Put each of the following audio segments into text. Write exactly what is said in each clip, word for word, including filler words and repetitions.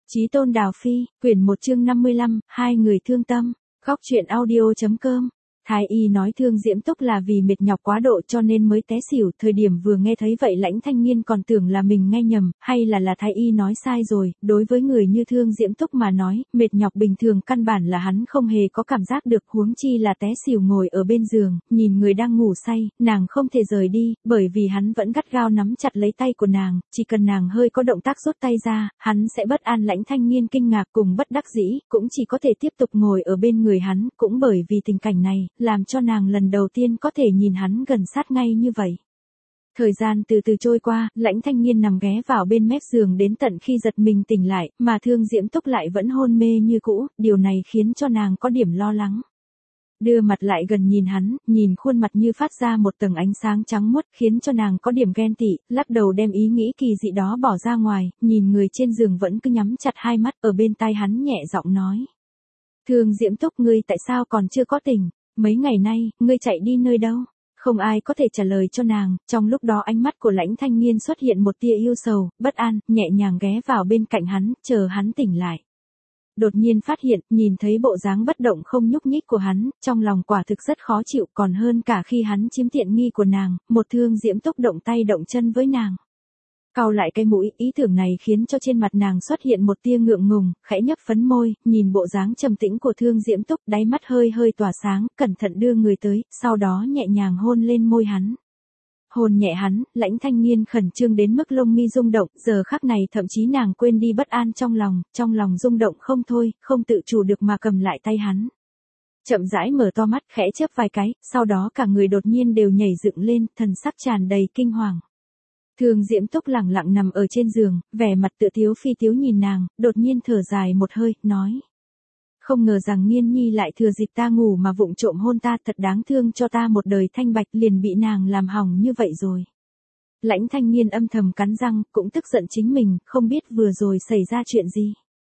Chí Tôn Đào Phi, quyển một chương năm mươi lăm, hai người thương tâm, góc truyện audio.com. Thái y nói Thương Diễm Túc là vì mệt nhọc quá độ cho nên mới té xỉu, thời điểm vừa nghe thấy vậy Lãnh Thanh Nghiên còn tưởng là mình nghe nhầm, hay là là Thái y nói sai rồi, đối với người như Thương Diễm Túc mà nói, mệt nhọc bình thường căn bản là hắn không hề có cảm giác được, huống chi là té xỉu ngồi ở bên giường, nhìn người đang ngủ say, nàng không thể rời đi, bởi vì hắn vẫn gắt gao nắm chặt lấy tay của nàng, chỉ cần nàng hơi có động tác rút tay ra, hắn sẽ bất an. Lãnh Thanh Nghiên kinh ngạc cùng bất đắc dĩ, cũng chỉ có thể tiếp tục ngồi ở bên người hắn, cũng bởi vì tình cảnh này, làm cho nàng lần đầu tiên có thể nhìn hắn gần sát ngay như vậy. Thời gian từ từ trôi qua, Lãnh Thanh Nghiên nằm ghé vào bên mép giường đến tận khi giật mình tỉnh lại, mà Thương Diễm Túc lại vẫn hôn mê như cũ, điều này khiến cho nàng có điểm lo lắng. Đưa mặt lại gần nhìn hắn, nhìn khuôn mặt như phát ra một tầng ánh sáng trắng muốt, khiến cho nàng có điểm ghen tị, lắc đầu đem ý nghĩ kỳ dị đó bỏ ra ngoài, nhìn người trên giường vẫn cứ nhắm chặt hai mắt, ở bên tai hắn nhẹ giọng nói. Thương Diễm Túc, ngươi tại sao còn chưa có tỉnh? Mấy ngày nay, ngươi chạy đi nơi đâu? Không ai có thể trả lời cho nàng, trong lúc đó ánh mắt của Lãnh Thanh Nghiên xuất hiện một tia yêu sầu, bất an, nhẹ nhàng ghé vào bên cạnh hắn, chờ hắn tỉnh lại. Đột nhiên phát hiện, nhìn thấy bộ dáng bất động không nhúc nhích của hắn, trong lòng quả thực rất khó chịu, còn hơn cả khi hắn chiếm tiện nghi của nàng, một Thương Diễm Túc động tay động chân với nàng. Cau lại cái mũi, ý tưởng này khiến cho trên mặt nàng xuất hiện một tia ngượng ngùng, khẽ nhấc phấn môi, nhìn bộ dáng trầm tĩnh của Thương Diễm Túc, đáy mắt hơi hơi tỏa sáng, cẩn thận đưa người tới, sau đó nhẹ nhàng hôn lên môi hắn. Hôn nhẹ hắn, Lãnh Thanh Nghiên khẩn trương đến mức lông mi rung động, giờ khắc này thậm chí nàng quên đi bất an trong lòng, trong lòng rung động không thôi, không tự chủ được mà cầm lại tay hắn. Chậm rãi mở to mắt, khẽ chớp vài cái, sau đó cả người đột nhiên đều nhảy dựng lên, thần sắc tràn đầy kinh hoàng. Thương Diễm Túc lẳng lặng nằm ở trên giường, vẻ mặt tựa thiếu phi tiếu nhìn nàng, đột nhiên thở dài một hơi, nói. Không ngờ rằng Nghiên Nhi lại thừa dịp ta ngủ mà vụng trộm hôn ta, thật đáng thương, cho ta một đời thanh bạch liền bị nàng làm hỏng như vậy rồi. Lãnh Thanh Nghiên âm thầm cắn răng, cũng tức giận chính mình, không biết vừa rồi xảy ra chuyện gì.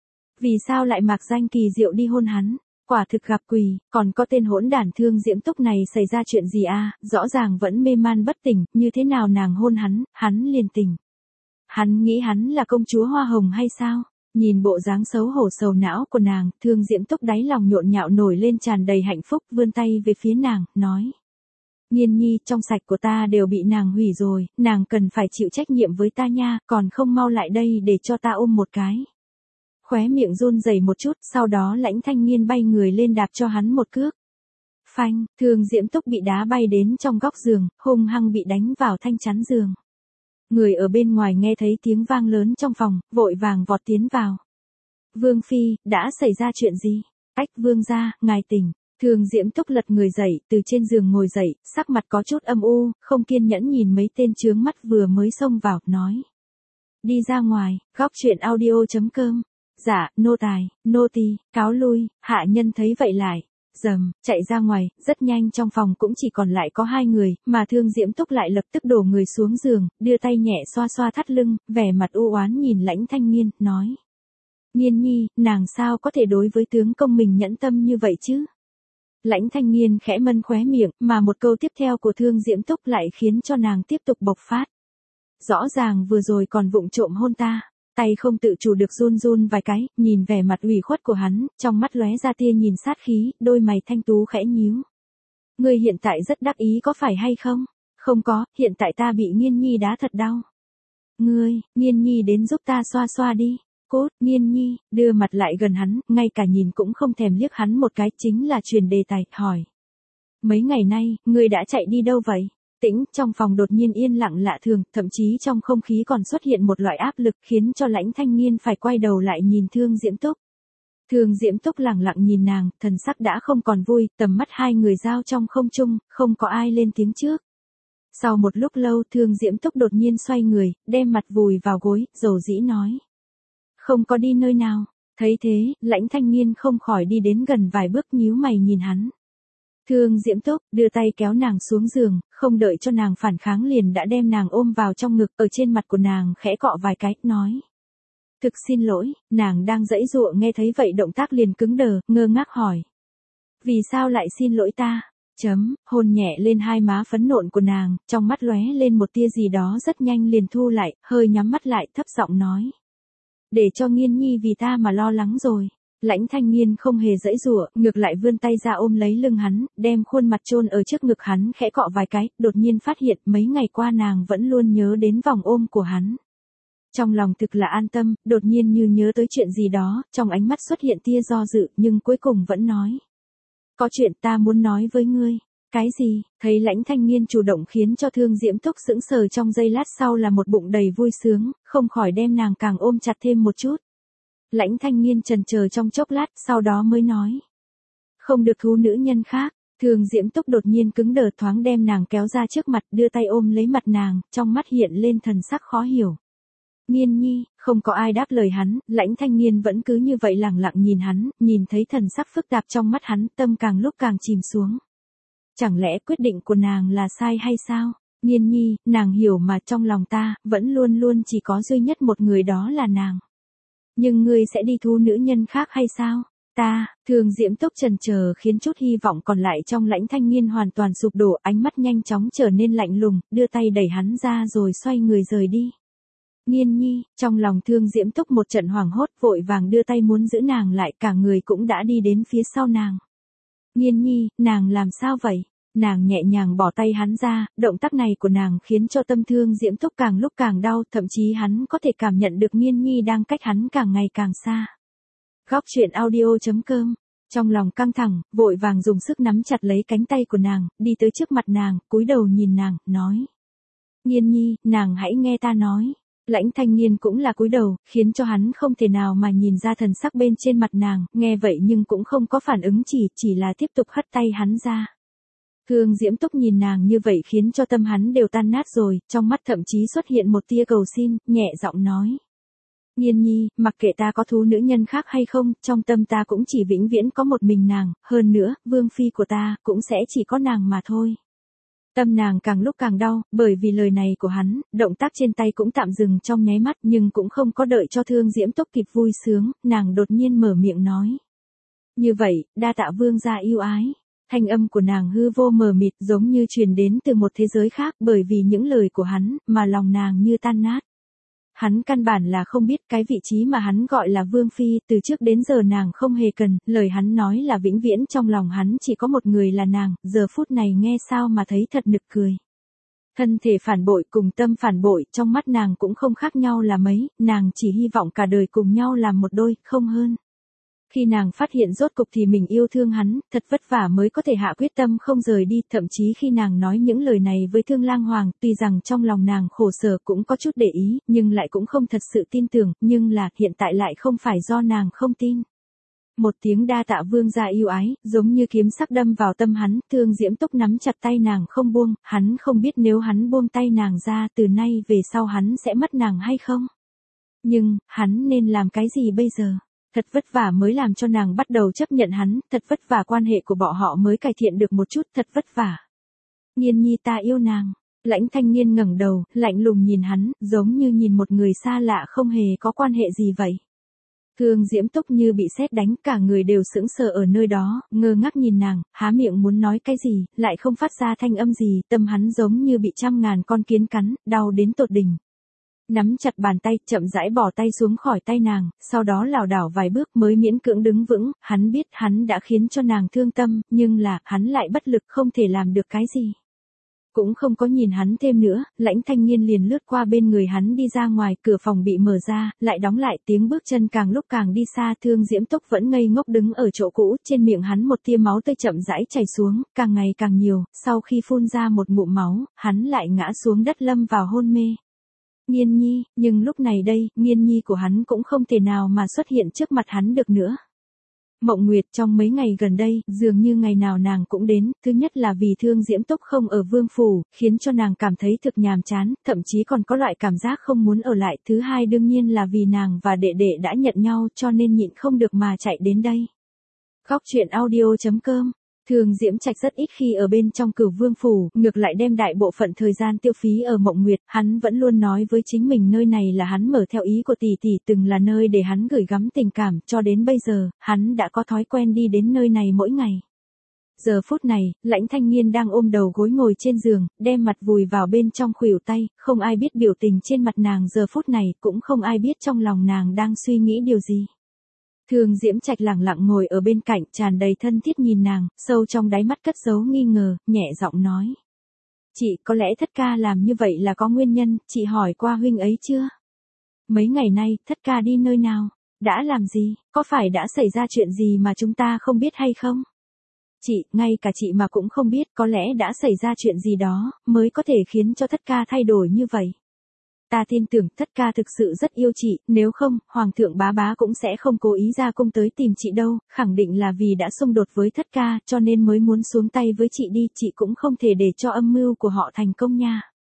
Vì sao lại mạc danh kỳ diệu đi hôn hắn? Quả thực gặp quỷ, còn có tên hỗn đản Thương Diễm Túc này xảy ra chuyện gì a? Rõ ràng vẫn mê man bất tỉnh, như thế nào nàng hôn hắn, hắn liền tỉnh. Hắn nghĩ hắn là công chúa hoa hồng hay sao? Nhìn bộ dáng xấu hổ sầu não của nàng, Thương Diễm Túc đáy lòng nhộn nhạo nổi lên tràn đầy hạnh phúc, vươn tay về phía nàng, nói. Nghiên Nhi, trong sạch của ta đều bị nàng hủy rồi, nàng cần phải chịu trách nhiệm với ta nha, còn không mau lại đây để cho ta ôm một cái. Khóe miệng run rẩy một chút, sau đó Lãnh Thanh Nghiên bay người lên đạp cho hắn một cước. Phanh, Thương Diễm Túc bị đá bay đến trong góc giường, hung hăng bị đánh vào thanh chắn giường. Người ở bên ngoài nghe thấy tiếng vang lớn trong phòng, vội vàng vọt tiến vào. Vương Phi, đã xảy ra chuyện gì? Ách Vương gia, ngài tỉnh. Thương Diễm Túc lật người dậy, từ trên giường ngồi dậy, sắc mặt có chút âm u, không kiên nhẫn nhìn mấy tên chướng mắt vừa mới xông vào, nói. Đi ra ngoài, góc truyện audio.com. Dạ, nô tài, nô tỳ, cáo lui. Hạ nhân thấy vậy lại. Dầm, chạy ra ngoài, rất nhanh trong phòng cũng chỉ còn lại có hai người, mà Thương Diễm Túc lại lập tức đổ người xuống giường, đưa tay nhẹ xoa xoa thắt lưng, vẻ mặt u oán nhìn Lãnh Thanh Nghiên, nói. Nghiên Nhi, nàng sao có thể đối với tướng công mình nhẫn tâm như vậy chứ? Lãnh Thanh Nghiên khẽ mân khóe miệng, mà một câu tiếp theo của Thương Diễm Túc lại khiến cho nàng tiếp tục bộc phát. Rõ ràng vừa rồi còn vụng trộm hôn ta. Tay không tự chủ được run run vài cái, nhìn vẻ mặt ủy khuất của hắn, trong mắt lóe ra tia nhìn sát khí, đôi mày thanh tú khẽ nhíu. Ngươi hiện tại rất đắc ý có phải hay không? Không có, hiện tại ta bị Nghiên Nhi đá thật đau. Ngươi, Nghiên Nhi đến giúp ta xoa xoa đi. Cốt, Nghiên Nhi, đưa mặt lại gần hắn, ngay cả nhìn cũng không thèm liếc hắn một cái, chính là truyền đề tài, hỏi. Mấy ngày nay, ngươi đã chạy đi đâu vậy? Tĩnh, trong phòng đột nhiên yên lặng lạ thường, thậm chí trong không khí còn xuất hiện một loại áp lực khiến cho Lãnh Thanh Nghiên phải quay đầu lại nhìn Thương Diễm Túc. Thương Diễm Túc lẳng lặng nhìn nàng, thần sắc đã không còn vui, tầm mắt hai người giao trong không trung, không có ai lên tiếng trước. Sau một lúc lâu Thương Diễm Túc đột nhiên xoay người, đem mặt vùi vào gối, dầu dĩ nói. Không có đi nơi nào. Thấy thế, Lãnh Thanh Nghiên không khỏi đi đến gần vài bước nhíu mày nhìn hắn. Thương Diễm Túc đưa tay kéo nàng xuống giường, không đợi cho nàng phản kháng liền đã đem nàng ôm vào trong ngực, ở trên mặt của nàng khẽ cọ vài cái, nói. Thực xin lỗi, nàng đang giãy giụa nghe thấy vậy động tác liền cứng đờ, ngơ ngác hỏi. Vì sao lại xin lỗi ta? Chấm, hôn nhẹ lên hai má phấn nộn của nàng, trong mắt lóe lên một tia gì đó rất nhanh liền thu lại, hơi nhắm mắt lại thấp giọng nói. để cho Nghiên Nhi vì ta mà lo lắng rồi. Lãnh Thanh Nghiên không hề giãy giụa, ngược lại vươn tay ra ôm lấy lưng hắn, đem khuôn mặt chôn ở trước ngực hắn khẽ cọ vài cái, đột nhiên phát hiện mấy ngày qua nàng vẫn luôn nhớ đến vòng ôm của hắn. Trong lòng thực là an tâm, đột nhiên như nhớ tới chuyện gì đó, trong ánh mắt xuất hiện tia do dự, nhưng cuối cùng vẫn nói. Có chuyện ta muốn nói với ngươi. Cái gì? Thấy Lãnh Thanh Nghiên chủ động khiến cho Thương Diễm Túc sững sờ trong giây lát sau là một bụng đầy vui sướng, không khỏi đem nàng càng ôm chặt thêm một chút. Lãnh Thanh Nghiên chần chờ trong chốc lát, sau đó mới nói. Không được thú nữ nhân khác. Thương Diễm Túc đột nhiên cứng đờ thoáng đem nàng kéo ra trước mặt, đưa tay ôm lấy mặt nàng, trong mắt hiện lên thần sắc khó hiểu. Nghiên Nhi, không có ai đáp lời hắn, Lãnh Thanh Nghiên vẫn cứ như vậy lẳng lặng nhìn hắn, nhìn thấy thần sắc phức tạp trong mắt hắn, tâm càng lúc càng chìm xuống. Chẳng lẽ quyết định của nàng là sai hay sao? Nghiên Nhi, nàng hiểu mà trong lòng ta, vẫn luôn luôn chỉ có duy nhất một người đó là nàng. Nhưng ngươi sẽ đi thu nữ nhân khác hay sao? Ta, Thương Diễm Túc chần chờ khiến chút hy vọng còn lại trong Lãnh Thanh Nghiên hoàn toàn sụp đổ, ánh mắt nhanh chóng trở nên lạnh lùng, đưa tay đẩy hắn ra rồi xoay người rời đi. Nghiên Nhi, trong lòng Thương Diễm Túc một trận hoảng hốt, vội vàng đưa tay muốn giữ nàng lại, cả người cũng đã đi đến phía sau nàng. Nghiên Nhi, nàng làm sao vậy? Nàng nhẹ nhàng bỏ tay hắn ra, động tác này của nàng khiến cho tâm Thương Diễm Túc càng lúc càng đau, thậm chí hắn có thể cảm nhận được Nghiên Nhi đang cách hắn càng ngày càng xa. Góc truyện audio chấm com. Trong lòng căng thẳng, vội vàng dùng sức nắm chặt lấy cánh tay của nàng, đi tới trước mặt nàng, cúi đầu nhìn nàng, nói. Nghiên Nhi, nàng hãy nghe ta nói. Lãnh Thanh Nghiên cũng là cúi đầu, khiến cho hắn không thể nào mà nhìn ra thần sắc bên trên mặt nàng, nghe vậy nhưng cũng không có phản ứng chỉ, chỉ là tiếp tục hất tay hắn ra. Thương Diễm Túc nhìn nàng như vậy khiến cho tâm hắn đều tan nát rồi, trong mắt thậm chí xuất hiện một tia cầu xin, nhẹ giọng nói. Nghiên Nhi, mặc kệ ta có thú nữ nhân khác hay không, trong tâm ta cũng chỉ vĩnh viễn có một mình nàng, hơn nữa, vương phi của ta, cũng sẽ chỉ có nàng mà thôi. Tâm nàng càng lúc càng đau, bởi vì lời này của hắn, động tác trên tay cũng tạm dừng trong nháy mắt nhưng cũng không có đợi cho Thương Diễm Túc kịp vui sướng, nàng đột nhiên mở miệng nói. Như vậy, đa tạ vương gia yêu ái. Thanh âm của nàng hư vô mờ mịt giống như truyền đến từ một thế giới khác bởi vì những lời của hắn, mà lòng nàng như tan nát. Hắn căn bản là không biết cái vị trí mà hắn gọi là vương phi, từ trước đến giờ nàng không hề cần, lời hắn nói là vĩnh viễn trong lòng hắn chỉ có một người là nàng, giờ phút này nghe sao mà thấy thật nực cười. Thân thể phản bội cùng tâm phản bội trong mắt nàng cũng không khác nhau là mấy, nàng chỉ hy vọng cả đời cùng nhau làm một đôi, không hơn. Khi nàng phát hiện rốt cục thì mình yêu thương hắn, thật vất vả mới có thể hạ quyết tâm không rời đi, thậm chí khi nàng nói những lời này với Thương Lang Hoàng, tuy rằng trong lòng nàng khổ sở cũng có chút để ý, nhưng lại cũng không thật sự tin tưởng, nhưng là hiện tại lại không phải do nàng không tin. Một tiếng đa tạ vương gia yêu ái, giống như kiếm sắc đâm vào tâm hắn, Thương Diễm Túc nắm chặt tay nàng không buông, hắn không biết nếu hắn buông tay nàng ra từ nay về sau hắn sẽ mất nàng hay không. Nhưng, hắn nên làm cái gì bây giờ? Thật vất vả mới làm cho nàng bắt đầu chấp nhận hắn, thật vất vả quan hệ của bọn họ mới cải thiện được một chút, thật vất vả. Nghiên Nhi ta yêu nàng. Lãnh Thanh Nghiên ngẩng đầu, lạnh lùng nhìn hắn, giống như nhìn một người xa lạ không hề có quan hệ gì vậy. Thương Diễm Túc như bị sét đánh, cả người đều sững sờ ở nơi đó, ngơ ngác nhìn nàng, há miệng muốn nói cái gì, lại không phát ra thanh âm gì, tâm hắn giống như bị trăm ngàn con kiến cắn, đau đến tột đỉnh. Nắm chặt bàn tay, chậm rãi bỏ tay xuống khỏi tay nàng, sau đó lảo đảo vài bước mới miễn cưỡng đứng vững, hắn biết hắn đã khiến cho nàng thương tâm, nhưng là, hắn lại bất lực không thể làm được cái gì. Cũng không có nhìn hắn thêm nữa, Lãnh Thanh Nghiên liền lướt qua bên người hắn đi ra ngoài, cửa phòng bị mở ra, lại đóng lại, tiếng bước chân càng lúc càng đi xa, Thương Diễm Túc vẫn ngây ngốc đứng ở chỗ cũ, trên miệng hắn một tia máu tươi chậm rãi chảy xuống, càng ngày càng nhiều, sau khi phun ra một ngụm máu, hắn lại ngã xuống đất lâm vào hôn mê. Nghiên Nhi, nhưng lúc này đây, Nghiên Nhi của hắn cũng không thể nào mà xuất hiện trước mặt hắn được nữa. Mộng Nguyệt trong mấy ngày gần đây, dường như ngày nào nàng cũng đến, thứ nhất là vì Thương Diễm Túc không ở vương phủ, khiến cho nàng cảm thấy thực nhàm chán, thậm chí còn có loại cảm giác không muốn ở lại, thứ hai đương nhiên là vì nàng và đệ đệ đã nhận nhau cho nên nhịn không được mà chạy đến đây. Góc truyện audio chấm com. Thương Diễm Trạch rất ít khi ở bên trong Cửu Vương phủ, ngược lại đem đại bộ phận thời gian tiêu phí ở Mộng Nguyệt, hắn vẫn luôn nói với chính mình nơi này là hắn mở theo ý của tỷ tỷ, từng là nơi để hắn gửi gắm tình cảm, cho đến bây giờ, hắn đã có thói quen đi đến nơi này mỗi ngày. Giờ phút này, Lãnh Thanh Nghiên đang ôm đầu gối ngồi trên giường, đem mặt vùi vào bên trong khuỷu tay, không ai biết biểu tình trên mặt nàng giờ phút này, cũng không ai biết trong lòng nàng đang suy nghĩ điều gì. Thương Diễm Trạch lặng lặng ngồi ở bên cạnh, tràn đầy thân thiết nhìn nàng, sâu trong đáy mắt cất giấu nghi ngờ, nhẹ giọng nói. Chị, có lẽ Thất ca làm như vậy là có nguyên nhân, chị hỏi qua huynh ấy chưa? Mấy ngày nay, Thất ca đi nơi nào? Đã làm gì? Có phải đã xảy ra chuyện gì mà chúng ta không biết hay không? Chị, ngay cả chị mà cũng không biết, có lẽ đã xảy ra chuyện gì đó, mới có thể khiến cho Thất ca thay đổi như vậy. Ta tin tưởng Thất ca thực sự rất yêu chị, nếu không, Hoàng thượng bá bá cũng sẽ không cố ý ra cung tới tìm chị đâu, khẳng định là vì đã xung đột với Thất ca, cho nên mới muốn xuống tay với chị đi, chị cũng không thể để cho âm mưu của họ thành công nha.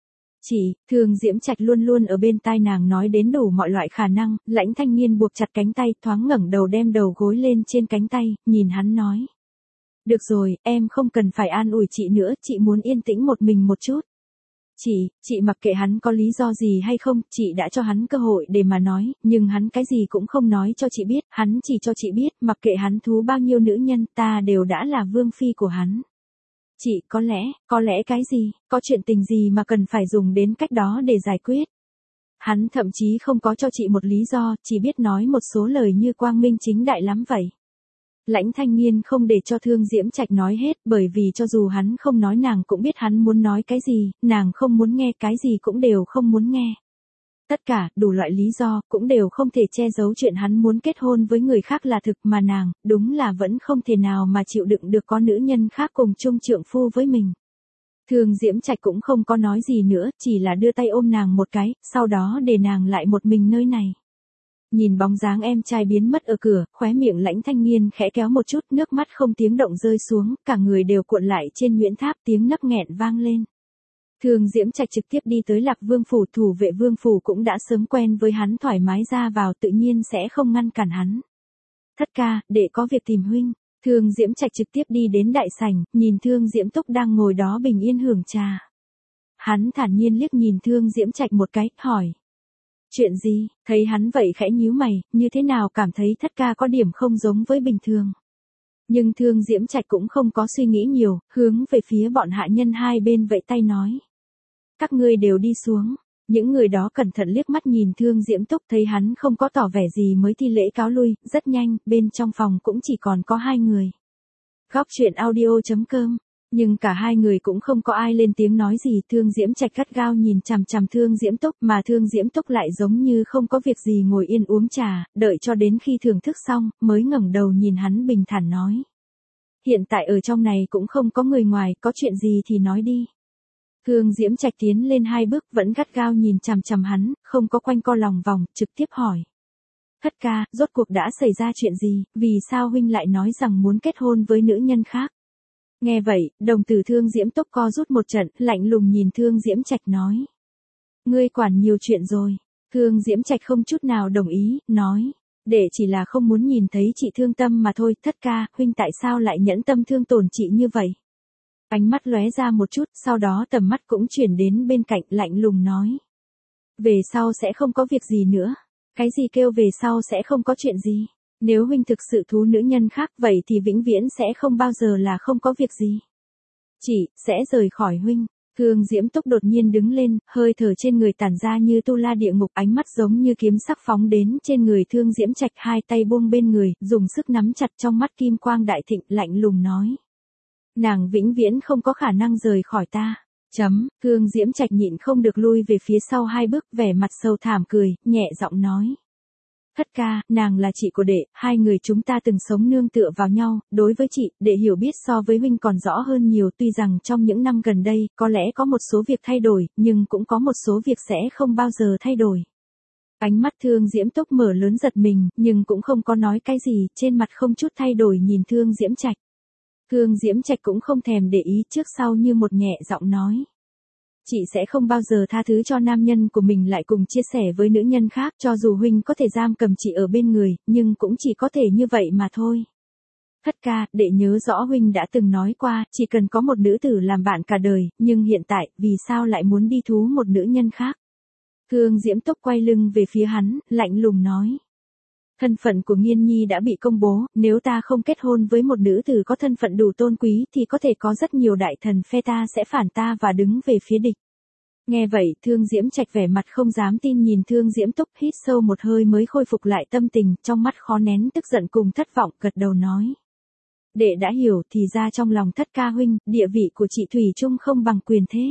Chị, Thương Diễm Trạch luôn luôn ở bên tai nàng nói đến đủ mọi loại khả năng, Lãnh Thanh Nghiên buộc chặt cánh tay, thoáng ngẩng đầu đem đầu gối lên trên cánh tay, nhìn hắn nói. Được rồi, em không cần phải an ủi chị nữa, chị muốn yên tĩnh một mình một chút. Chị, chị mặc kệ hắn có lý do gì hay không, chị đã cho hắn cơ hội để mà nói, nhưng hắn cái gì cũng không nói cho chị biết, hắn chỉ cho chị biết, mặc kệ hắn thú bao nhiêu nữ nhân, ta đều đã là vương phi của hắn. Chị, có lẽ, có lẽ cái gì, có chuyện tình gì mà cần phải dùng đến cách đó để giải quyết. Hắn thậm chí không có cho chị một lý do, chỉ biết nói một số lời như quang minh chính đại lắm vậy. Lãnh Thanh Nghiên không để cho Thương Diễm Trạch nói hết, bởi vì cho dù hắn không nói nàng cũng biết hắn muốn nói cái gì, nàng không muốn nghe cái gì cũng đều không muốn nghe. Tất cả, đủ loại lý do, cũng đều không thể che giấu chuyện hắn muốn kết hôn với người khác là thực mà nàng, đúng là vẫn không thể nào mà chịu đựng được có nữ nhân khác cùng chung trượng phu với mình. Thương Diễm Trạch cũng không có nói gì nữa, chỉ là đưa tay ôm nàng một cái, sau đó để nàng lại một mình nơi này. Nhìn bóng dáng em trai biến mất ở cửa, khóe miệng Lãnh Thanh Nghiên khẽ kéo một chút, nước mắt không tiếng động rơi xuống, cả người đều cuộn lại trên nhuyễn tháp, tiếng nấc nghẹn vang lên. Thương Diễm Trạch trực tiếp đi tới Lạc Vương phủ, thủ vệ Vương phủ cũng đã sớm quen với hắn, thoải mái ra vào, tự nhiên sẽ không ngăn cản hắn. Thất ca, để có việc tìm huynh. Thương Diễm Trạch trực tiếp đi đến đại sảnh, nhìn Thương Diễm Túc đang ngồi đó bình yên hưởng trà. Hắn thản nhiên liếc nhìn Thương Diễm Trạch một cái, hỏi. Chuyện gì? Thấy hắn vậy khẽ nhíu mày, như thế nào cảm thấy Thất ca có điểm không giống với bình thường. Nhưng Thương Diễm Trạch cũng không có suy nghĩ nhiều, hướng về phía bọn hạ nhân hai bên vẫy tay nói. Các ngươi đều đi xuống. Những người đó cẩn thận liếc mắt nhìn Thương Diễm Túc, thấy hắn không có tỏ vẻ gì mới thi lễ cáo lui, rất nhanh, bên trong phòng cũng chỉ còn có hai người. Góc truyện audio chấm com. Nhưng cả hai người cũng không có ai lên tiếng nói gì, Thương Diễm Trạch gắt gao nhìn chằm chằm Thương Diễm Túc, mà Thương Diễm Túc lại giống như không có việc gì ngồi yên uống trà, đợi cho đến khi thưởng thức xong, mới ngẩng đầu nhìn hắn bình thản nói. Hiện tại ở trong này cũng không có người ngoài, có chuyện gì thì nói đi. Thương Diễm Trạch tiến lên hai bước, vẫn gắt gao nhìn chằm chằm hắn, không có quanh co lòng vòng, trực tiếp hỏi. Thất ca, rốt cuộc đã xảy ra chuyện gì, vì sao huynh lại nói rằng muốn kết hôn với nữ nhân khác? Nghe vậy, đồng tử Thương Diễm Túc co rút một trận, lạnh lùng nhìn Thương Diễm Trạch nói. Ngươi quản nhiều chuyện rồi. Thương Diễm Trạch không chút nào đồng ý, nói. Để chỉ là không muốn nhìn thấy chị thương tâm mà thôi, thất ca, huynh tại sao lại nhẫn tâm thương tổn chị như vậy? Ánh mắt lóe ra một chút, sau đó tầm mắt cũng chuyển đến bên cạnh, lạnh lùng nói. Về sau sẽ không có việc gì nữa. Cái gì kêu về sau sẽ không có chuyện gì? Nếu huynh thực sự thú nữ nhân khác vậy thì vĩnh viễn sẽ không bao giờ là không có việc gì. Chị, sẽ rời khỏi huynh. Thương Diễm Túc đột nhiên đứng lên, hơi thở trên người tản ra như tu la địa ngục, ánh mắt giống như kiếm sắc phóng đến trên người Thương Diễm Trạch, hai tay buông bên người, dùng sức nắm chặt, trong mắt kim quang đại thịnh, lạnh lùng nói. Nàng vĩnh viễn không có khả năng rời khỏi ta. Chấm, Thương Diễm Trạch nhịn không được lui về phía sau hai bước, vẻ mặt sâu thảm cười, nhẹ giọng nói. Thất ca, nàng là chị của đệ, hai người chúng ta từng sống nương tựa vào nhau, đối với chị, đệ hiểu biết so với huynh còn rõ hơn nhiều, tuy rằng trong những năm gần đây, có lẽ có một số việc thay đổi, nhưng cũng có một số việc sẽ không bao giờ thay đổi. Ánh mắt Thương Diễm Túc mở lớn giật mình, nhưng cũng không có nói cái gì, trên mặt không chút thay đổi nhìn Thương Diễm Trạch. Thương Diễm Trạch cũng không thèm để ý, trước sau như một nhẹ giọng nói. Chị sẽ không bao giờ tha thứ cho nam nhân của mình lại cùng chia sẻ với nữ nhân khác, cho dù huynh có thể giam cầm chị ở bên người, nhưng cũng chỉ có thể như vậy mà thôi. Thất ca, đệ nhớ rõ huynh đã từng nói qua, chỉ cần có một nữ tử làm bạn cả đời, nhưng hiện tại, vì sao lại muốn đi thú một nữ nhân khác? Thương Diễm Túc quay lưng về phía hắn, lạnh lùng nói. Thân phận của Nghiên Nhi đã bị công bố, nếu ta không kết hôn với một nữ tử có thân phận đủ tôn quý thì có thể có rất nhiều đại thần phe ta sẽ phản ta và đứng về phía địch. Nghe vậy, Thương Diễm Trạch vẻ mặt không dám tin nhìn Thương Diễm Túc, hít sâu một hơi mới khôi phục lại tâm tình, trong mắt khó nén tức giận cùng thất vọng, gật đầu nói. Đệ đã hiểu, thì ra trong lòng Thất ca huynh, địa vị của chị thủy chung không bằng Quyền Thế.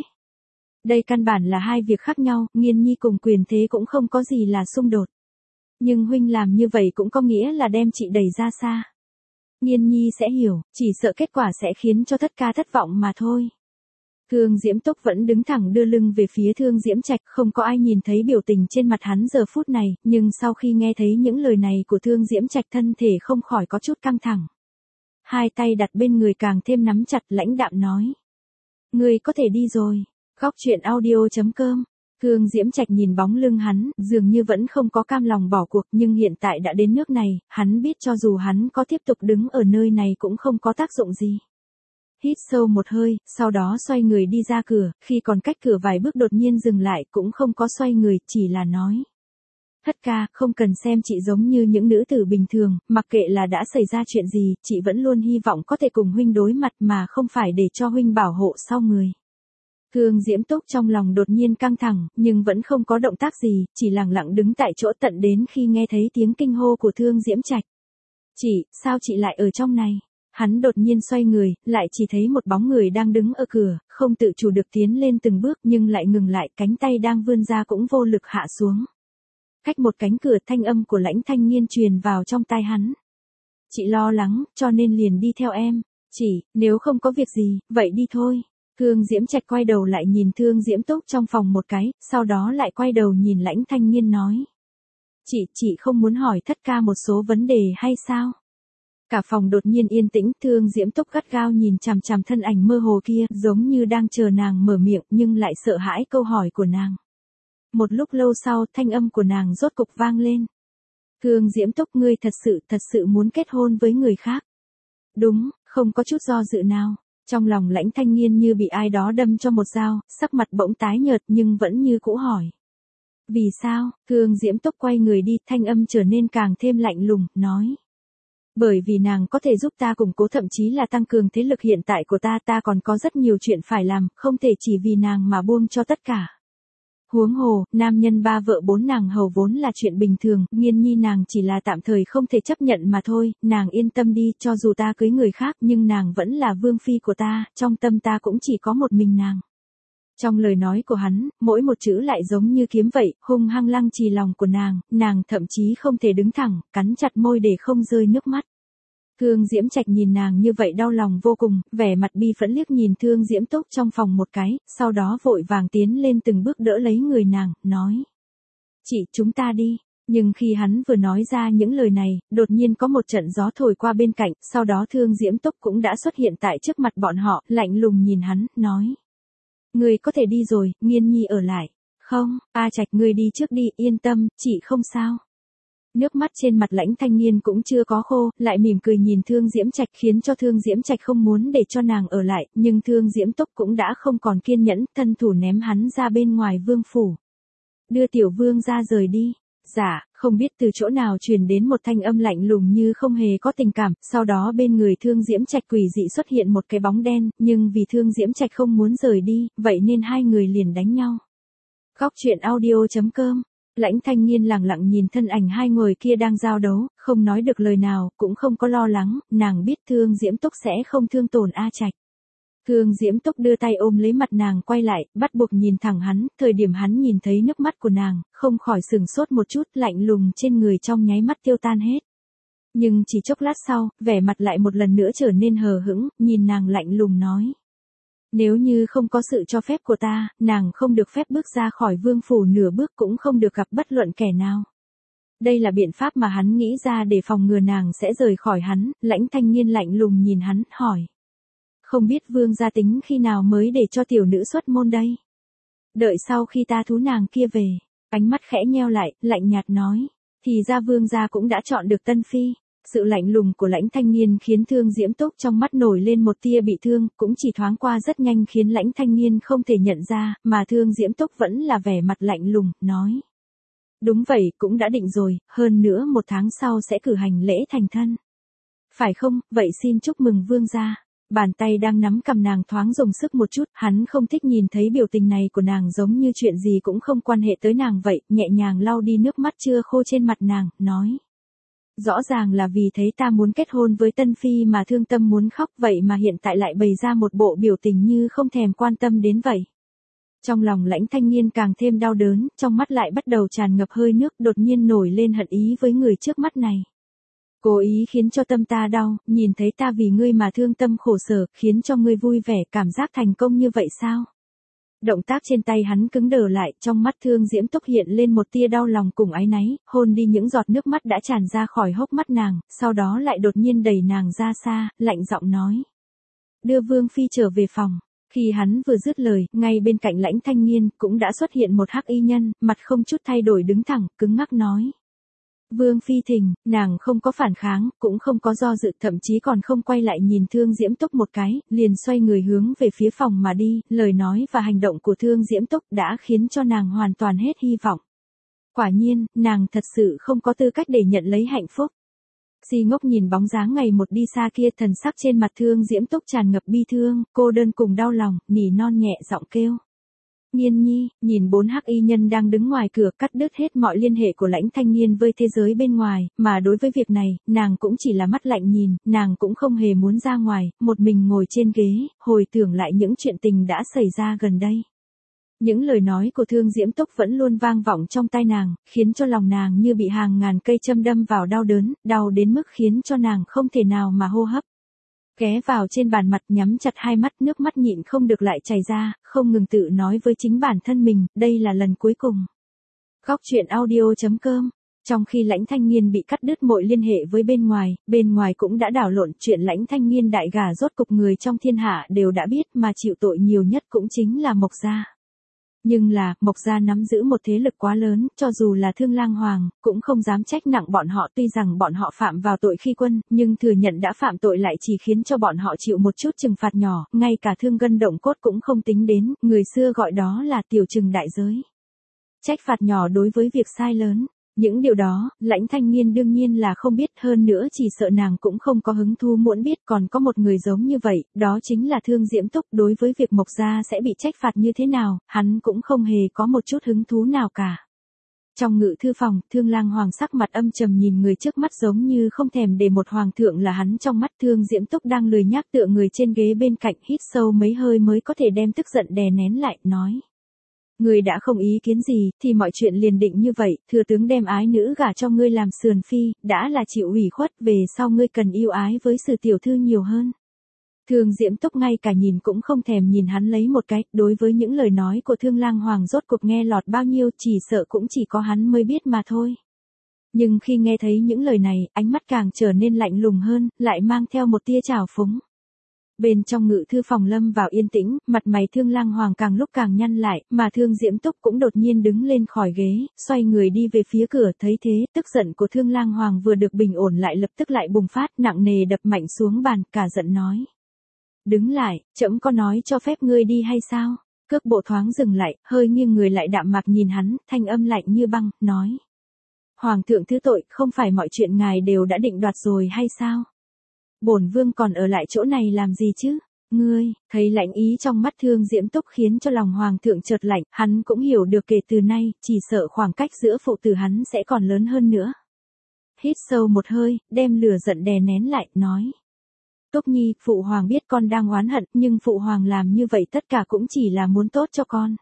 Đây căn bản là hai việc khác nhau, Nghiên Nhi cùng Quyền Thế cũng không có gì là xung đột. Nhưng huynh làm như vậy cũng có nghĩa là đem chị đẩy ra xa. Nghiên Nhi sẽ hiểu, chỉ sợ kết quả sẽ khiến cho Thất ca thất vọng mà thôi. Thương Diễm Túc vẫn đứng thẳng đưa lưng về phía Thương Diễm Trạch, không có ai nhìn thấy biểu tình trên mặt hắn giờ phút này, nhưng sau khi nghe thấy những lời này của Thương Diễm Trạch thân thể không khỏi có chút căng thẳng. Hai tay đặt bên người càng thêm nắm chặt, lãnh đạm nói. Ngươi có thể đi rồi. Góc truyện audio chấm com. Thương Diễm Trạch nhìn bóng lưng hắn, dường như vẫn không có cam lòng bỏ cuộc, nhưng hiện tại đã đến nước này, hắn biết cho dù hắn có tiếp tục đứng ở nơi này cũng không có tác dụng gì. Hít sâu một hơi, sau đó xoay người đi ra cửa, khi còn cách cửa vài bước đột nhiên dừng lại, cũng không có xoay người, chỉ là nói. Thất ca, không cần xem chị giống như những nữ tử bình thường, mặc kệ là đã xảy ra chuyện gì, chị vẫn luôn hy vọng có thể cùng huynh đối mặt mà không phải để cho huynh bảo hộ sau người. Thương Diễm Túc trong lòng đột nhiên căng thẳng, nhưng vẫn không có động tác gì, chỉ lặng lặng đứng tại chỗ tận đến khi nghe thấy tiếng kinh hô của Thương Diễm Trạch. Chị, sao chị lại ở trong này? Hắn đột nhiên xoay người, lại chỉ thấy một bóng người đang đứng ở cửa, không tự chủ được tiến lên từng bước nhưng lại ngừng lại, cánh tay đang vươn ra cũng vô lực hạ xuống. Cách một cánh cửa, thanh âm của Lãnh Thanh Nghiên truyền vào trong tai hắn. Chị lo lắng, cho nên liền đi theo em. Chỉ, nếu không có việc gì, vậy đi thôi. Thương Diễm Trạch quay đầu lại nhìn Thương Diễm Túc trong phòng một cái, sau đó lại quay đầu nhìn Lãnh Thanh Nghiên nói. Chị, chị không muốn hỏi Thất ca một số vấn đề hay sao? Cả phòng đột nhiên yên tĩnh, Thương Diễm Túc gắt gao nhìn chằm chằm thân ảnh mơ hồ kia, giống như đang chờ nàng mở miệng nhưng lại sợ hãi câu hỏi của nàng. Một lúc lâu sau, thanh âm của nàng rốt cục vang lên. Thương Diễm Túc, ngươi thật sự, thật sự muốn kết hôn với người khác. Đúng, không có chút do dự nào. Trong lòng Lãnh Thanh Nghiên như bị ai đó đâm cho một dao, sắc mặt bỗng tái nhợt nhưng vẫn như cũ hỏi. Vì sao? Thương Diễm Túc quay người đi, thanh âm trở nên càng thêm lạnh lùng, nói. Bởi vì nàng có thể giúp ta củng cố thậm chí là tăng cường thế lực hiện tại của ta, ta còn có rất nhiều chuyện phải làm, không thể chỉ vì nàng mà buông cho tất cả. Huống hồ, nam nhân ba vợ bốn nàng hầu vốn là chuyện bình thường, Nghiên Nhi nàng chỉ là tạm thời không thể chấp nhận mà thôi, nàng yên tâm đi, cho dù ta cưới người khác nhưng nàng vẫn là vương phi của ta, trong tâm ta cũng chỉ có một mình nàng. Trong lời nói của hắn, mỗi một chữ lại giống như kiếm vậy, hung hăng lăng trì lòng của nàng, nàng thậm chí không thể đứng thẳng, cắn chặt môi để không rơi nước mắt. Thương Diễm Trạch nhìn nàng như vậy đau lòng vô cùng, vẻ mặt bi phẫn liếc nhìn Thương Diễm Túc trong phòng một cái, sau đó vội vàng tiến lên từng bước đỡ lấy người nàng, nói. Chị, chúng ta đi. Nhưng khi hắn vừa nói ra những lời này, đột nhiên có một trận gió thổi qua bên cạnh, sau đó Thương Diễm Túc cũng đã xuất hiện tại trước mặt bọn họ, lạnh lùng nhìn hắn, nói. Ngươi có thể đi rồi, Nghiên Nhi ở lại. Không, A Trạch, ngươi đi trước đi, yên tâm, chị không sao. Nước mắt trên mặt Lãnh Thanh Nghiên cũng chưa có khô, lại mỉm cười nhìn Thương Diễm Trạch khiến cho Thương Diễm Trạch không muốn để cho nàng ở lại, nhưng Thương Diễm Túc cũng đã không còn kiên nhẫn, thân thủ ném hắn ra bên ngoài vương phủ. Đưa tiểu vương ra rời đi. Dạ, không biết từ chỗ nào truyền đến một thanh âm lạnh lùng như không hề có tình cảm, sau đó bên người Thương Diễm Trạch quỷ dị xuất hiện một cái bóng đen, nhưng vì Thương Diễm Trạch không muốn rời đi, vậy nên hai người liền đánh nhau. Góc truyện audio chấm com. Lãnh Thanh Nghiên lặng lặng nhìn thân ảnh hai người kia đang giao đấu, không nói được lời nào, cũng không có lo lắng, nàng biết Thương Diễm Túc sẽ không thương tổn A Trạch. Thương Diễm Túc đưa tay ôm lấy mặt nàng quay lại, bắt buộc nhìn thẳng hắn, thời điểm hắn nhìn thấy nước mắt của nàng, không khỏi sừng sốt một chút, lạnh lùng trên người trong nháy mắt tiêu tan hết. Nhưng chỉ chốc lát sau, vẻ mặt lại một lần nữa trở nên hờ hững, nhìn nàng lạnh lùng nói. Nếu như không có sự cho phép của ta, nàng không được phép bước ra khỏi vương phủ nửa bước cũng không được gặp bất luận kẻ nào. Đây là biện pháp mà hắn nghĩ ra để phòng ngừa nàng sẽ rời khỏi hắn, Lãnh Thanh Nghiên lạnh lùng nhìn hắn, hỏi. Không biết vương gia tính khi nào mới để cho tiểu nữ xuất môn đây? Đợi sau khi ta thú nàng kia về, ánh mắt khẽ nheo lại, lạnh nhạt nói. Thì ra vương gia cũng đã chọn được tân phi. Sự lạnh lùng của Lãnh Thanh Nghiên khiến Thương Diễm Túc trong mắt nổi lên một tia bị thương, cũng chỉ thoáng qua rất nhanh khiến Lãnh Thanh Nghiên không thể nhận ra, mà Thương Diễm Túc vẫn là vẻ mặt lạnh lùng, nói. Đúng vậy, cũng đã định rồi, hơn nữa một tháng sau sẽ cử hành lễ thành thân. Phải không, vậy xin chúc mừng vương gia. Bàn tay đang nắm cầm nàng thoáng dùng sức một chút, hắn không thích nhìn thấy biểu tình này của nàng giống như chuyện gì cũng không quan hệ tới nàng vậy, nhẹ nhàng lau đi nước mắt chưa khô trên mặt nàng, nói. Rõ ràng là vì thấy ta muốn kết hôn với Tân Phi mà thương tâm muốn khóc vậy mà hiện tại lại bày ra một bộ biểu tình như không thèm quan tâm đến vậy. Trong lòng Lãnh Thanh Nghiên càng thêm đau đớn, trong mắt lại bắt đầu tràn ngập hơi nước, đột nhiên nổi lên hận ý với người trước mắt này. Cố ý khiến cho tâm ta đau, nhìn thấy ta vì ngươi mà thương tâm khổ sở, khiến cho ngươi vui vẻ, cảm giác thành công như vậy sao? Động tác trên tay hắn cứng đờ lại, trong mắt Thương Diễm Túc hiện lên một tia đau lòng cùng áy náy, hôn đi những giọt nước mắt đã tràn ra khỏi hốc mắt nàng, sau đó lại đột nhiên đẩy nàng ra xa, lạnh giọng nói. Đưa Vương Phi trở về phòng. Khi hắn vừa dứt lời, ngay bên cạnh Lãnh Thanh Nghiên cũng đã xuất hiện một hắc y nhân, mặt không chút thay đổi đứng thẳng, cứng ngắc nói. Vương Phi thỉnh, nàng không có phản kháng, cũng không có do dự, thậm chí còn không quay lại nhìn Thương Diễm Túc một cái, liền xoay người hướng về phía phòng mà đi, lời nói và hành động của Thương Diễm Túc đã khiến cho nàng hoàn toàn hết hy vọng. Quả nhiên, nàng thật sự không có tư cách để nhận lấy hạnh phúc. Si Ngốc nhìn bóng dáng ngày một đi xa kia, thần sắc trên mặt Thương Diễm Túc tràn ngập bi thương, cô đơn cùng đau lòng, nỉ non nhẹ giọng kêu. Nghiên nhi, nhìn bốn hắc y nhân đang đứng ngoài cửa cắt đứt hết mọi liên hệ của Lãnh Thanh Nghiên với thế giới bên ngoài, mà đối với việc này, nàng cũng chỉ là mắt lạnh nhìn, nàng cũng không hề muốn ra ngoài, một mình ngồi trên ghế, hồi tưởng lại những chuyện tình đã xảy ra gần đây. Những lời nói của Thương Diễm Túc vẫn luôn vang vọng trong tai nàng, khiến cho lòng nàng như bị hàng ngàn cây châm đâm vào đau đớn, đau đến mức khiến cho nàng không thể nào mà hô hấp. Ghé vào trên bàn mặt nhắm chặt hai mắt, nước mắt nhịn không được lại chảy ra, không ngừng tự nói với chính bản thân mình, đây là lần cuối cùng. Góc truyện audio chấm com. Trong khi Lãnh Thanh Nghiên bị cắt đứt mọi liên hệ với bên ngoài, bên ngoài cũng đã đảo lộn chuyện Lãnh Thanh Nghiên đại gả rốt cục người trong thiên hạ đều đã biết, mà chịu tội nhiều nhất cũng chính là Mộc Gia. Nhưng là, Mộc Gia nắm giữ một thế lực quá lớn, cho dù là Thương Lang Hoàng, cũng không dám trách nặng bọn họ, tuy rằng bọn họ phạm vào tội khi quân, nhưng thừa nhận đã phạm tội lại chỉ khiến cho bọn họ chịu một chút trừng phạt nhỏ, ngay cả thương gân động cốt cũng không tính đến, người xưa gọi đó là tiểu trừng đại giới. Trách phạt nhỏ đối với việc sai lớn. Những điều đó, Lãnh Thanh Nghiên đương nhiên là không biết, hơn nữa chỉ sợ nàng cũng không có hứng thú muốn biết, còn có một người giống như vậy, đó chính là Thương Diễm Túc, đối với việc Mộc Gia sẽ bị trách phạt như thế nào, hắn cũng không hề có một chút hứng thú nào cả. Trong ngự thư phòng, Thương Lang Hoàng sắc mặt âm trầm nhìn người trước mắt giống như không thèm để một hoàng thượng là hắn trong mắt. Thương Diễm Túc đang lười nhác tựa người trên ghế bên cạnh, hít sâu mấy hơi mới có thể đem tức giận đè nén lại, nói. Ngươi đã không ý kiến gì, thì mọi chuyện liền định như vậy, thừa tướng đem ái nữ gả cho ngươi làm sườn phi, đã là chịu ủy khuất, về sau ngươi cần yêu ái với Sử tiểu thư nhiều hơn. Thương Diễm Túc ngay cả nhìn cũng không thèm nhìn hắn lấy một cái, đối với những lời nói của Thương Lang Hoàng rốt cuộc nghe lọt bao nhiêu, chỉ sợ cũng chỉ có hắn mới biết mà thôi. Nhưng khi nghe thấy những lời này, ánh mắt càng trở nên lạnh lùng hơn, lại mang theo một tia trào phúng. Bên trong ngự thư phòng lâm vào yên tĩnh, mặt mày Thương Lang Hoàng càng lúc càng nhăn lại, mà Thương Diễm Túc cũng đột nhiên đứng lên khỏi ghế, xoay người đi về phía cửa, thấy thế, tức giận của Thương Lang Hoàng vừa được bình ổn lại lập tức lại bùng phát, nặng nề đập mạnh xuống bàn, cả giận nói. Đứng lại, trẫm có nói cho phép ngươi đi hay sao? Cước bộ thoáng dừng lại, hơi nghiêng người lại đạm mạc nhìn hắn, thanh âm lạnh như băng, nói. Hoàng thượng thứ tội, không phải mọi chuyện ngài đều đã định đoạt rồi hay sao? Bổn vương còn ở lại chỗ này làm gì chứ? Ngươi, thấy lãnh ý trong mắt Thương Diễm Túc khiến cho lòng hoàng thượng chợt lạnh, hắn cũng hiểu được kể từ nay, chỉ sợ khoảng cách giữa phụ tử hắn sẽ còn lớn hơn nữa. Hít sâu một hơi, đem lửa giận đè nén lại, nói. Túc Nhi, phụ hoàng biết con đang oán hận, nhưng phụ hoàng làm như vậy tất cả cũng chỉ là muốn tốt cho con.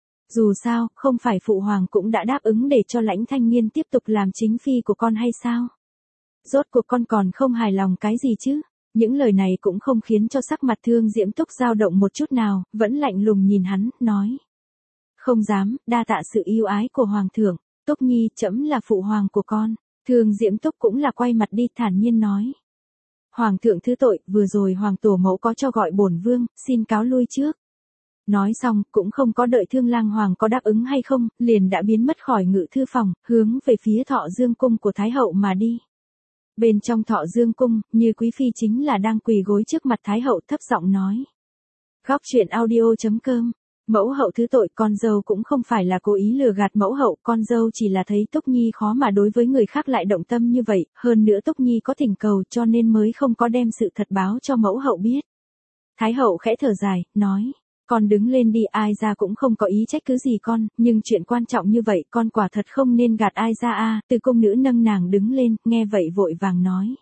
Dù sao, không phải phụ hoàng cũng đã đáp ứng để cho Lãnh Thanh Nghiên tiếp tục làm chính phi của con hay sao? Rốt cuộc con còn không hài lòng cái gì chứ? Những lời này cũng không khiến cho sắc mặt Thương Diễm Túc dao động một chút nào, vẫn lạnh lùng nhìn hắn, nói. Không dám, đa tạ sự yêu ái của hoàng thượng, Túc Nhi, trẫm là phụ hoàng của con. Thương Diễm Túc cũng là quay mặt đi thản nhiên nói. Hoàng thượng thứ tội, vừa rồi hoàng tổ mẫu có cho gọi bổn vương, xin cáo lui trước. Nói xong, cũng không có đợi Thương Lang Hoàng có đáp ứng hay không, liền đã biến mất khỏi ngự thư phòng, hướng về phía Thọ Dương cung của Thái hậu mà đi. Bên trong Thọ Dương cung, Như Quý phi chính là đang quỳ gối trước mặt Thái hậu thấp giọng nói. Góc truyện audio chấm com Mẫu hậu thứ tội, con dâu cũng không phải là cố ý lừa gạt mẫu hậu, con dâu chỉ là thấy Túc Nhi khó mà đối với người khác lại động tâm như vậy, hơn nữa Túc Nhi có thỉnh cầu cho nên mới không có đem sự thật báo cho mẫu hậu biết. Thái hậu khẽ thở dài, nói, con đứng lên đi, ai ra cũng không có ý trách cứ gì con, nhưng chuyện quan trọng như vậy con quả thật không nên gạt ai ra a. Từ cung nữ nâng nàng đứng lên, nghe vậy vội vàng nói.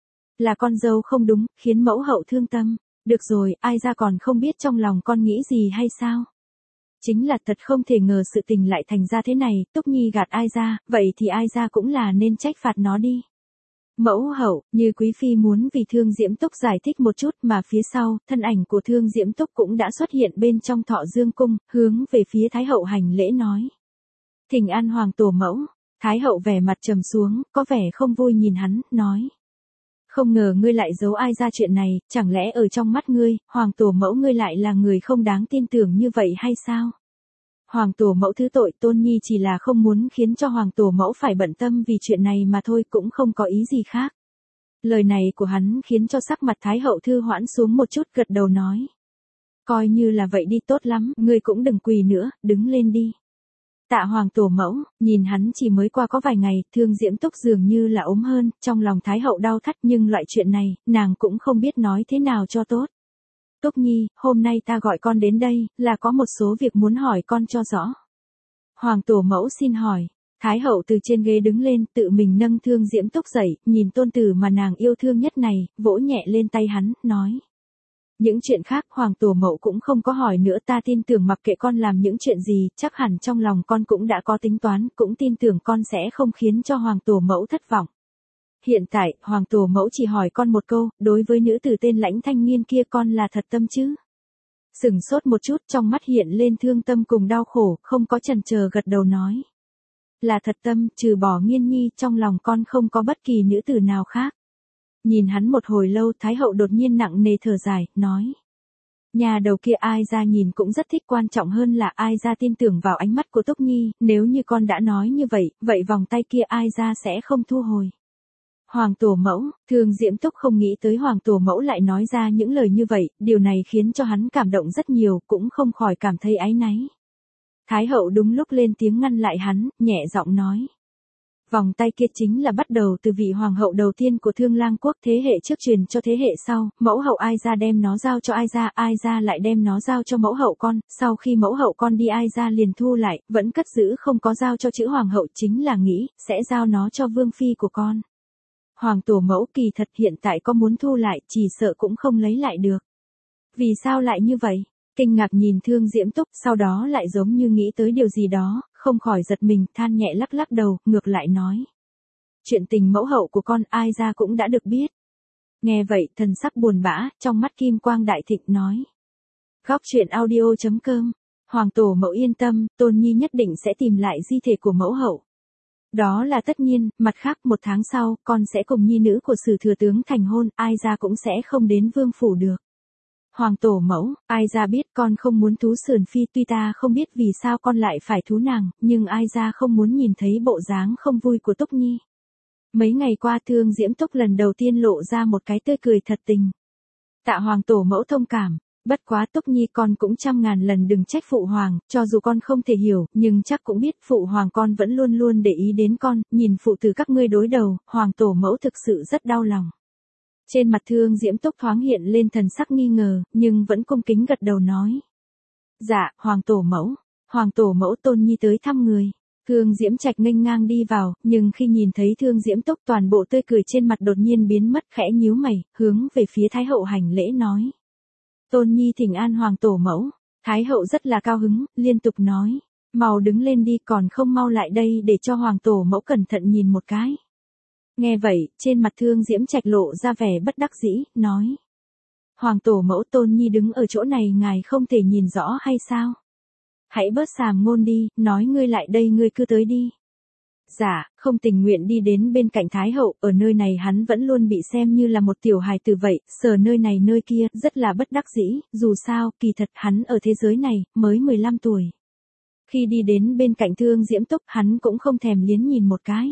Là con dâu không đúng, khiến mẫu hậu thương tâm. Được rồi, ai ra còn không biết trong lòng con nghĩ gì hay sao? Chính là thật không thể ngờ sự tình lại thành ra thế này, Túc Nhi gạt ai ra, vậy thì ai ra cũng là nên trách phạt nó đi. Mẫu hậu, như quý phi muốn vì Thương Diễm Túc giải thích một chút mà phía sau, thân ảnh của Thương Diễm Túc cũng đã xuất hiện bên trong Thọ Dương cung, hướng về phía Thái hậu hành lễ nói. Thỉnh an hoàng tổ mẫu, Thái hậu vẻ mặt trầm xuống, có vẻ không vui nhìn hắn, nói. Không ngờ ngươi lại giấu ai ra chuyện này, chẳng lẽ ở trong mắt ngươi, hoàng tổ mẫu ngươi lại là người không đáng tin tưởng như vậy hay sao? Hoàng tổ mẫu thứ tội, Tôn Nhi chỉ là không muốn khiến cho hoàng tổ mẫu phải bận tâm vì chuyện này mà thôi, cũng không có ý gì khác. Lời này của hắn khiến cho sắc mặt Thái hậu thư hoãn xuống một chút, gật đầu nói. Coi như là vậy đi, tốt lắm, ngươi cũng đừng quỳ nữa, đứng lên đi. Tạ hoàng tổ mẫu, nhìn hắn chỉ mới qua có vài ngày, Thương Diễm Túc dường như là ốm hơn, trong lòng Thái hậu đau thắt, nhưng loại chuyện này, nàng cũng không biết nói thế nào cho tốt. Túc Nhi, hôm nay ta gọi con đến đây, là có một số việc muốn hỏi con cho rõ. Hoàng tổ mẫu xin hỏi. Thái hậu từ trên ghế đứng lên, tự mình nâng Thương Diễm Túc dậy, nhìn tôn tử mà nàng yêu thương nhất này, vỗ nhẹ lên tay hắn, nói. Những chuyện khác hoàng tổ mẫu cũng không có hỏi nữa, ta tin tưởng mặc kệ con làm những chuyện gì, chắc hẳn trong lòng con cũng đã có tính toán, cũng tin tưởng con sẽ không khiến cho hoàng tổ mẫu thất vọng. Hiện tại, hoàng tổ mẫu chỉ hỏi con một câu, đối với nữ tử tên Lãnh Thanh Nghiên kia con là thật tâm chứ? Sừng sốt một chút, trong mắt hiện lên thương tâm cùng đau khổ, không có chần chờ gật đầu nói. Là thật tâm, trừ bỏ Nghiên Nhi, trong lòng con không có bất kỳ nữ tử nào khác. Nhìn hắn một hồi lâu, Thái hậu đột nhiên nặng nề thở dài, nói. Nhà đầu kia ai ra nhìn cũng rất thích, quan trọng hơn là ai ra tin tưởng vào ánh mắt của Túc Nhi, nếu như con đã nói như vậy, vậy vòng tay kia ai ra sẽ không thu hồi. Hoàng tổ mẫu, Thương Diễm Túc không nghĩ tới hoàng tổ mẫu lại nói ra những lời như vậy, điều này khiến cho hắn cảm động rất nhiều, cũng không khỏi cảm thấy áy náy. Thái hậu đúng lúc lên tiếng ngăn lại hắn, nhẹ giọng nói. Vòng tay kia chính là bắt đầu từ vị hoàng hậu đầu tiên của Thương Lang quốc, thế hệ trước truyền cho thế hệ sau, mẫu hậu ai ra đem nó giao cho ai ra, ai ra lại đem nó giao cho mẫu hậu con, sau khi mẫu hậu con đi ai ra liền thu lại, vẫn cất giữ không có giao cho chữ hoàng hậu, chính là nghĩ, sẽ giao nó cho vương phi của con. Hoàng tổ mẫu kỳ thật hiện tại có muốn thu lại, chỉ sợ cũng không lấy lại được. Vì sao lại như vậy? Kinh ngạc nhìn Thương Diễm Túc, sau đó lại giống như nghĩ tới điều gì đó, không khỏi giật mình, than nhẹ lắc lắc đầu, ngược lại nói. Chuyện tình mẫu hậu của con ai ra cũng đã được biết. Nghe vậy, thần sắc buồn bã, trong mắt kim quang đại thịnh nói. Góc truyện audio chấm com, hoàng tổ mẫu yên tâm, Tôn Nhi nhất định sẽ tìm lại di thể của mẫu hậu. Đó là tất nhiên, mặt khác một tháng sau, con sẽ cùng nhi nữ của Sử thừa tướng thành hôn, ai ra cũng sẽ không đến vương phủ được. Hoàng tổ mẫu, ai ra biết con không muốn thú Sườn Phi, tuy ta không biết vì sao con lại phải thú nàng, nhưng ai ra không muốn nhìn thấy bộ dáng không vui của Túc Nhi. Mấy ngày qua Thương Diễm Túc lần đầu tiên lộ ra một cái tươi cười thật tình. Tạ hoàng tổ mẫu thông cảm, bất quá Túc Nhi con cũng trăm ngàn lần đừng trách phụ hoàng, cho dù con không thể hiểu, nhưng chắc cũng biết phụ hoàng con vẫn luôn luôn để ý đến con, nhìn phụ tử các ngươi đối đầu, hoàng tổ mẫu thực sự rất đau lòng. Trên mặt Thương Diễm Túc thoáng hiện lên thần sắc nghi ngờ, nhưng vẫn cung kính gật đầu nói. Dạ, hoàng tổ mẫu, hoàng tổ mẫu Tôn Nhi tới thăm người. Thương Diễm Trạch nghênh ngang đi vào, nhưng khi nhìn thấy Thương Diễm Túc toàn bộ tươi cười trên mặt đột nhiên biến mất, khẽ nhíu mày, hướng về phía Thái hậu hành lễ nói. Tôn Nhi thỉnh an hoàng tổ mẫu. Thái hậu rất là cao hứng, liên tục nói. Mau đứng lên đi, còn không mau lại đây để cho hoàng tổ mẫu cẩn thận nhìn một cái. Nghe vậy, trên mặt Thương Diễm Trạch lộ ra vẻ bất đắc dĩ, nói. Hoàng tổ mẫu Tôn Nhi đứng ở chỗ này ngài không thể nhìn rõ hay sao? Hãy bớt sàm ngôn đi, nói ngươi lại đây ngươi cứ tới đi. Dạ, không tình nguyện đi đến bên cạnh Thái hậu, ở nơi này hắn vẫn luôn bị xem như là một tiểu hài tử vậy, sờ nơi này nơi kia, rất là bất đắc dĩ, dù sao, kỳ thật hắn ở thế giới này, mới mười lăm tuổi. Khi đi đến bên cạnh Thương Diễm Túc, hắn cũng không thèm liếc nhìn một cái.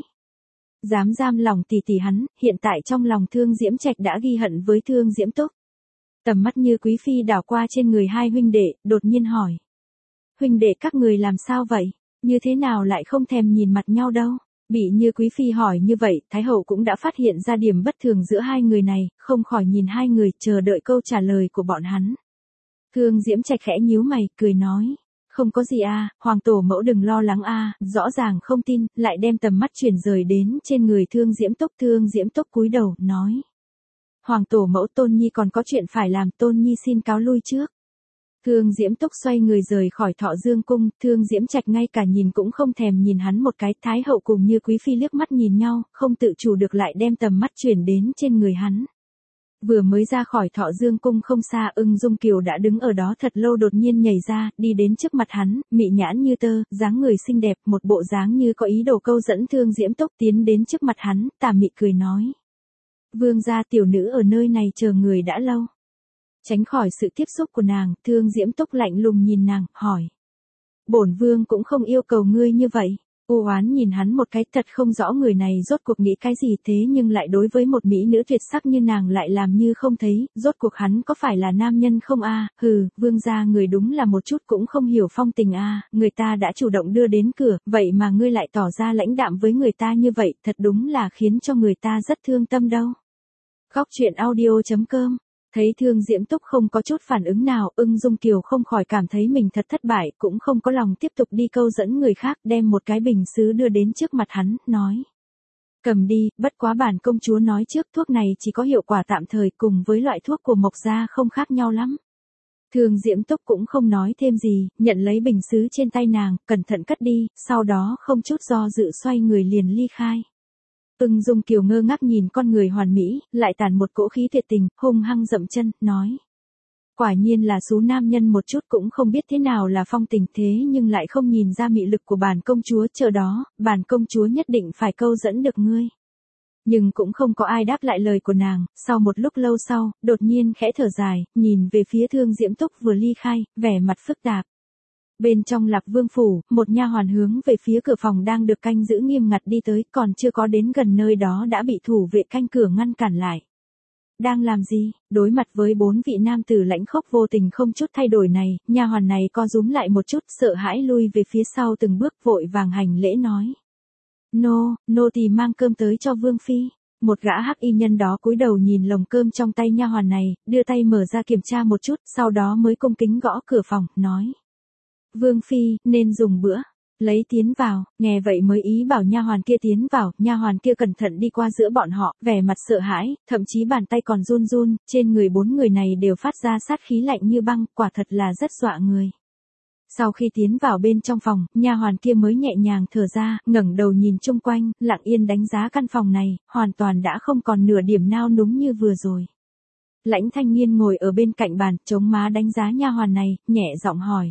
Dám giam lòng tỷ tỷ hắn, hiện tại trong lòng Thương Diễm Trạch đã ghi hận với Thương Diễm Túc. Tầm mắt như quý phi đảo qua trên người hai huynh đệ, đột nhiên hỏi. huynh đệ các người làm sao vậy? Như thế nào lại không thèm nhìn mặt nhau đâu? Bị Như Quý Phi hỏi như vậy, Thái Hậu cũng đã phát hiện ra điểm bất thường giữa hai người này, không khỏi nhìn hai người chờ đợi câu trả lời của bọn hắn. Thương Diễm Trạch khẽ nhíu mày, cười nói. Không có gì a, Hoàng tổ mẫu đừng lo lắng a, rõ ràng không tin, lại đem tầm mắt chuyển rời đến trên người Thương Diễm Túc. Thương Diễm Túc cúi đầu, nói. Hoàng tổ mẫu Tôn Nhi còn có chuyện phải làm, Tôn Nhi xin cáo lui trước. Thương Diễm Túc xoay người rời khỏi Thọ Dương cung, Thương Diễm Trạch ngay cả nhìn cũng không thèm nhìn hắn một cái. Thái Hậu cùng Như Quý Phi liếc mắt nhìn nhau, không tự chủ được lại đem tầm mắt chuyển đến trên người hắn. Vừa mới ra khỏi Thọ Dương cung không xa, Ưng Dung Kiều đã đứng ở đó thật lâu, đột nhiên nhảy ra, đi đến trước mặt hắn, mị nhãn như tơ, dáng người xinh đẹp, một bộ dáng như có ý đồ câu dẫn Thương Diễm Túc, tiến đến trước mặt hắn, tà mị cười nói. Vương gia, tiểu nữ ở nơi này chờ người đã lâu. Tránh khỏi sự tiếp xúc của nàng, Thương Diễm Túc lạnh lùng nhìn nàng, hỏi. Bổn vương cũng không yêu cầu ngươi như vậy. U oán nhìn hắn một cái, thật không rõ người này rốt cuộc nghĩ cái gì, thế nhưng lại đối với một mỹ nữ tuyệt sắc như nàng lại làm như không thấy, rốt cuộc hắn có phải là nam nhân không a? Hừ, vương gia người đúng là một chút cũng không hiểu phong tình a, người ta đã chủ động đưa đến cửa, vậy mà ngươi lại tỏ ra lãnh đạm với người ta như vậy, thật đúng là khiến cho người ta rất thương tâm đâu. Góc truyện audio chấm com. Thấy Thương Diễm Túc không có chút phản ứng nào, Ưng Dung Kiều không khỏi cảm thấy mình thật thất bại, cũng không có lòng tiếp tục đi câu dẫn người khác, đem một cái bình sứ đưa đến trước mặt hắn, nói. Cầm đi, bất quá bản công chúa nói trước, thuốc này chỉ có hiệu quả tạm thời, cùng với loại thuốc của Mộc gia không khác nhau lắm. Thương Diễm Túc cũng không nói thêm gì, nhận lấy bình sứ trên tay nàng, cẩn thận cất đi, sau đó không chút do dự xoay người liền ly khai. Ưng Dung Kiều ngơ ngác nhìn con người hoàn mỹ, lại tản một cỗ khí tuyệt tình, hung hăng dậm chân, nói. Quả nhiên là số nam nhân một chút cũng không biết thế nào là phong tình, thế nhưng lại không nhìn ra mị lực của bản công chúa, chờ đó, bản công chúa nhất định phải câu dẫn được ngươi. Nhưng cũng không có ai đáp lại lời của nàng, sau một lúc lâu sau, đột nhiên khẽ thở dài, nhìn về phía Thương Diễm Túc vừa ly khai, vẻ mặt phức tạp. Bên trong Lạc Vương phủ, một nha hoàn hướng về phía cửa phòng đang được canh giữ nghiêm ngặt đi tới, còn chưa có đến gần nơi đó đã bị thủ vệ canh cửa ngăn cản lại. Đang làm gì? Đối mặt với bốn vị nam tử lãnh khốc vô tình không chút thay đổi này, nha hoàn này co rúm lại một chút, sợ hãi lui về phía sau từng bước, vội vàng hành lễ nói. Nô, nô tỳ mang cơm tới cho Vương phi. Một gã hắc y nhân đó cúi đầu nhìn lồng cơm trong tay nha hoàn này, đưa tay mở ra kiểm tra một chút, sau đó mới cung kính gõ cửa phòng, nói. Vương phi, nên dùng bữa. Lấy tiến vào, nghe vậy mới ý bảo nha hoàn kia tiến vào, nha hoàn kia cẩn thận đi qua giữa bọn họ, vẻ mặt sợ hãi, thậm chí bàn tay còn run run, trên người bốn người này đều phát ra sát khí lạnh như băng, quả thật là rất dọa người. Sau khi tiến vào bên trong phòng, nha hoàn kia mới nhẹ nhàng thở ra, ngẩng đầu nhìn chung quanh, lặng yên đánh giá căn phòng này, hoàn toàn đã không còn nửa điểm nao núng như vừa rồi. Lãnh Thanh Nghiên ngồi ở bên cạnh bàn, chống má đánh giá nha hoàn này, nhẹ giọng hỏi.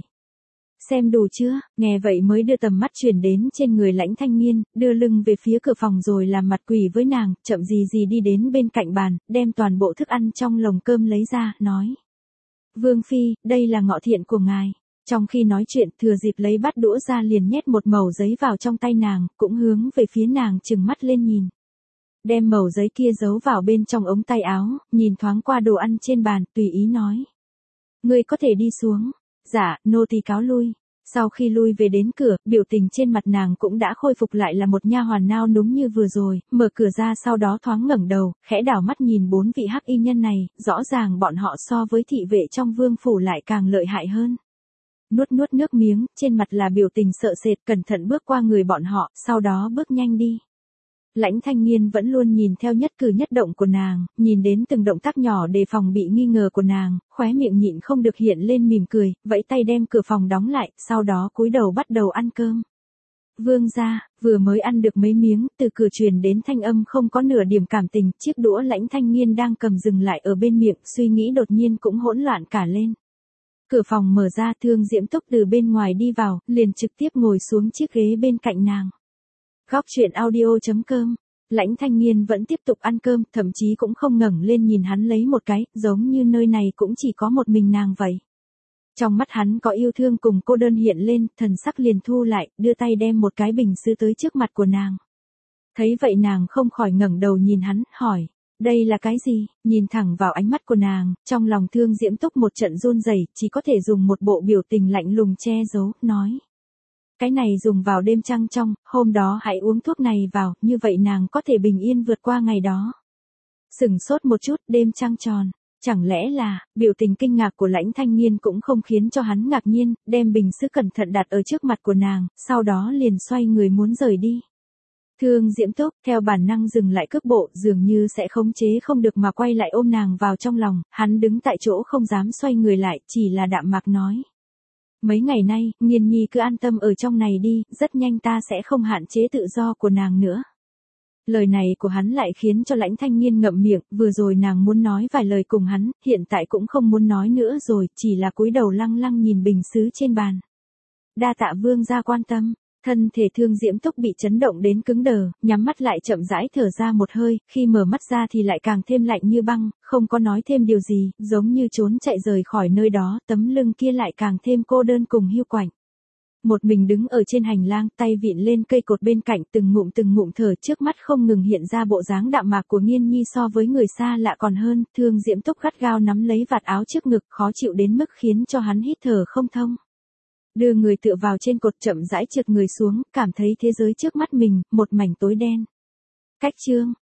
Xem đủ chưa? Nghe vậy mới đưa tầm mắt chuyển đến trên người Lãnh Thanh Nghiên, đưa lưng về phía cửa phòng rồi làm mặt quỷ với nàng, chậm gì gì đi đến bên cạnh bàn, đem toàn bộ thức ăn trong lồng cơm lấy ra, nói. Vương phi, đây là ngọ thiện của ngài. Trong khi nói chuyện, thừa dịp lấy bát đũa ra liền nhét một mẩu giấy vào trong tay nàng, cũng hướng về phía nàng trừng mắt lên nhìn. Đem mẩu giấy kia giấu vào bên trong ống tay áo, nhìn thoáng qua đồ ăn trên bàn, tùy ý nói. Ngươi có thể đi xuống. Dạ, nô tỳ cáo lui. Sau khi lui về đến cửa, biểu tình trên mặt nàng cũng đã khôi phục lại là một nha hoàn nao núng như vừa rồi, mở cửa ra sau đó thoáng ngẩng đầu, khẽ đảo mắt nhìn bốn vị hắc y nhân này, rõ ràng bọn họ so với thị vệ trong vương phủ lại càng lợi hại hơn. Nuốt nuốt nước miếng, trên mặt là biểu tình sợ sệt, cẩn thận bước qua người bọn họ, sau đó bước nhanh đi. Lãnh Thanh Nghiên vẫn luôn nhìn theo nhất cử nhất động của nàng, nhìn đến từng động tác nhỏ đề phòng bị nghi ngờ của nàng, khóe miệng nhịn không được hiện lên mỉm cười, vẫy tay đem cửa phòng đóng lại, sau đó cúi đầu bắt đầu ăn cơm. Vương gia, vừa mới ăn được mấy miếng, từ cửa truyền đến thanh âm không có nửa điểm cảm tình, chiếc đũa Lãnh Thanh Nghiên đang cầm dừng lại ở bên miệng, suy nghĩ đột nhiên cũng hỗn loạn cả lên. Cửa phòng mở ra, Thương Diễm Túc từ bên ngoài đi vào, liền trực tiếp ngồi xuống chiếc ghế bên cạnh nàng. Góc truyện audio chấm com. Lãnh Thanh Nghiên vẫn tiếp tục ăn cơm, thậm chí cũng không ngẩng lên nhìn hắn lấy một cái, giống như nơi này cũng chỉ có một mình nàng vậy. Trong mắt hắn có yêu thương cùng cô đơn hiện lên, thần sắc liền thu lại, đưa tay đem một cái bình sứ tới trước mặt của nàng. Thấy vậy nàng không khỏi ngẩng đầu nhìn hắn, hỏi, Đây là cái gì? Nhìn thẳng vào ánh mắt của nàng, trong lòng Thương Diễm Túc một trận run rẩy, chỉ có thể dùng một bộ biểu tình lạnh lùng che giấu, nói. Cái này dùng vào đêm trăng trong, hôm đó hãy uống thuốc này vào, như vậy nàng có thể bình yên vượt qua ngày đó. Sửng sốt một chút, đêm trăng tròn. Chẳng lẽ là, biểu tình kinh ngạc của Lãnh Thanh Nghiên cũng không khiến cho hắn ngạc nhiên, đem bình sứ cẩn thận đặt ở trước mặt của nàng, sau đó liền xoay người muốn rời đi. Thương Diễm Túc theo bản năng dừng lại cước bộ, dường như sẽ khống chế không được mà quay lại ôm nàng vào trong lòng, hắn đứng tại chỗ không dám xoay người lại, chỉ là đạm mạc nói. Mấy ngày nay, Nghiên Nhi cứ an tâm ở trong này đi, rất nhanh ta sẽ không hạn chế tự do của nàng nữa. Lời này của hắn lại khiến cho Lãnh Thanh Nghiên ngậm miệng, vừa rồi nàng muốn nói vài lời cùng hắn, hiện tại cũng không muốn nói nữa rồi, chỉ là cúi đầu lăng lăng nhìn bình sứ trên bàn. Đa tạ vương gia quan tâm, thân thể Thương Diễm Túc bị chấn động đến cứng đờ, nhắm mắt lại chậm rãi thở ra một hơi, khi mở mắt ra thì lại càng thêm lạnh như băng, không có nói thêm điều gì, giống như trốn chạy rời khỏi nơi đó, tấm lưng kia lại càng thêm cô đơn cùng hiu quạnh. Một mình đứng ở trên hành lang, tay vịn lên cây cột bên cạnh, từng ngụm từng ngụm thở, trước mắt không ngừng hiện ra bộ dáng đạm mạc của Nghiên Nhi so với người xa lạ còn hơn, Thương Diễm Túc gắt gao nắm lấy vạt áo trước ngực, khó chịu đến mức khiến cho hắn hít thở không thông. Đưa người tựa vào trên cột, chậm rãi trượt người xuống, cảm thấy thế giới trước mắt mình, một mảnh tối đen. Cách chương